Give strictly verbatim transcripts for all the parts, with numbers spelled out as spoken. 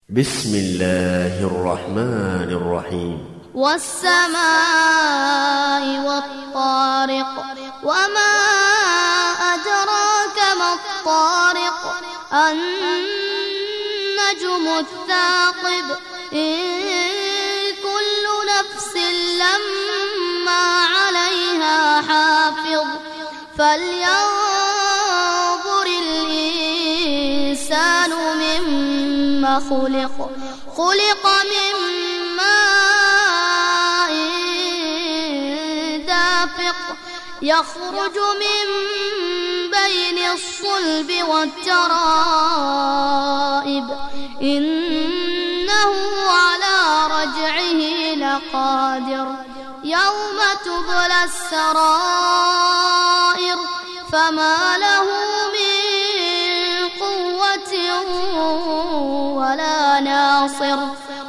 بسم الله الرحمن الرحيم. والسماء والطارق وما أدراك ما الطارق النجم الثاقب إن كل نفس لما عليها حافظ فلينظر الإنسان مما خلق خلق من ماء دافق يخرج من بين الصلب والترائب إنه على رجعه لقادر يوم تبلى السرائر فما له من قوة ولا ناصر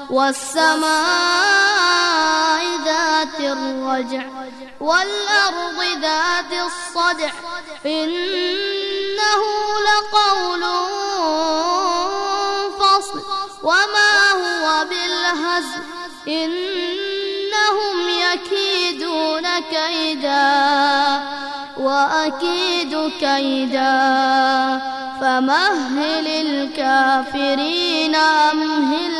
والسماء ذات الرجع والأرض ذات الصدع إنه لقول فصل وما هو بالهزل إنهم يكيدون كيدا وأكيد كيدا فمهل الكافرين أمهل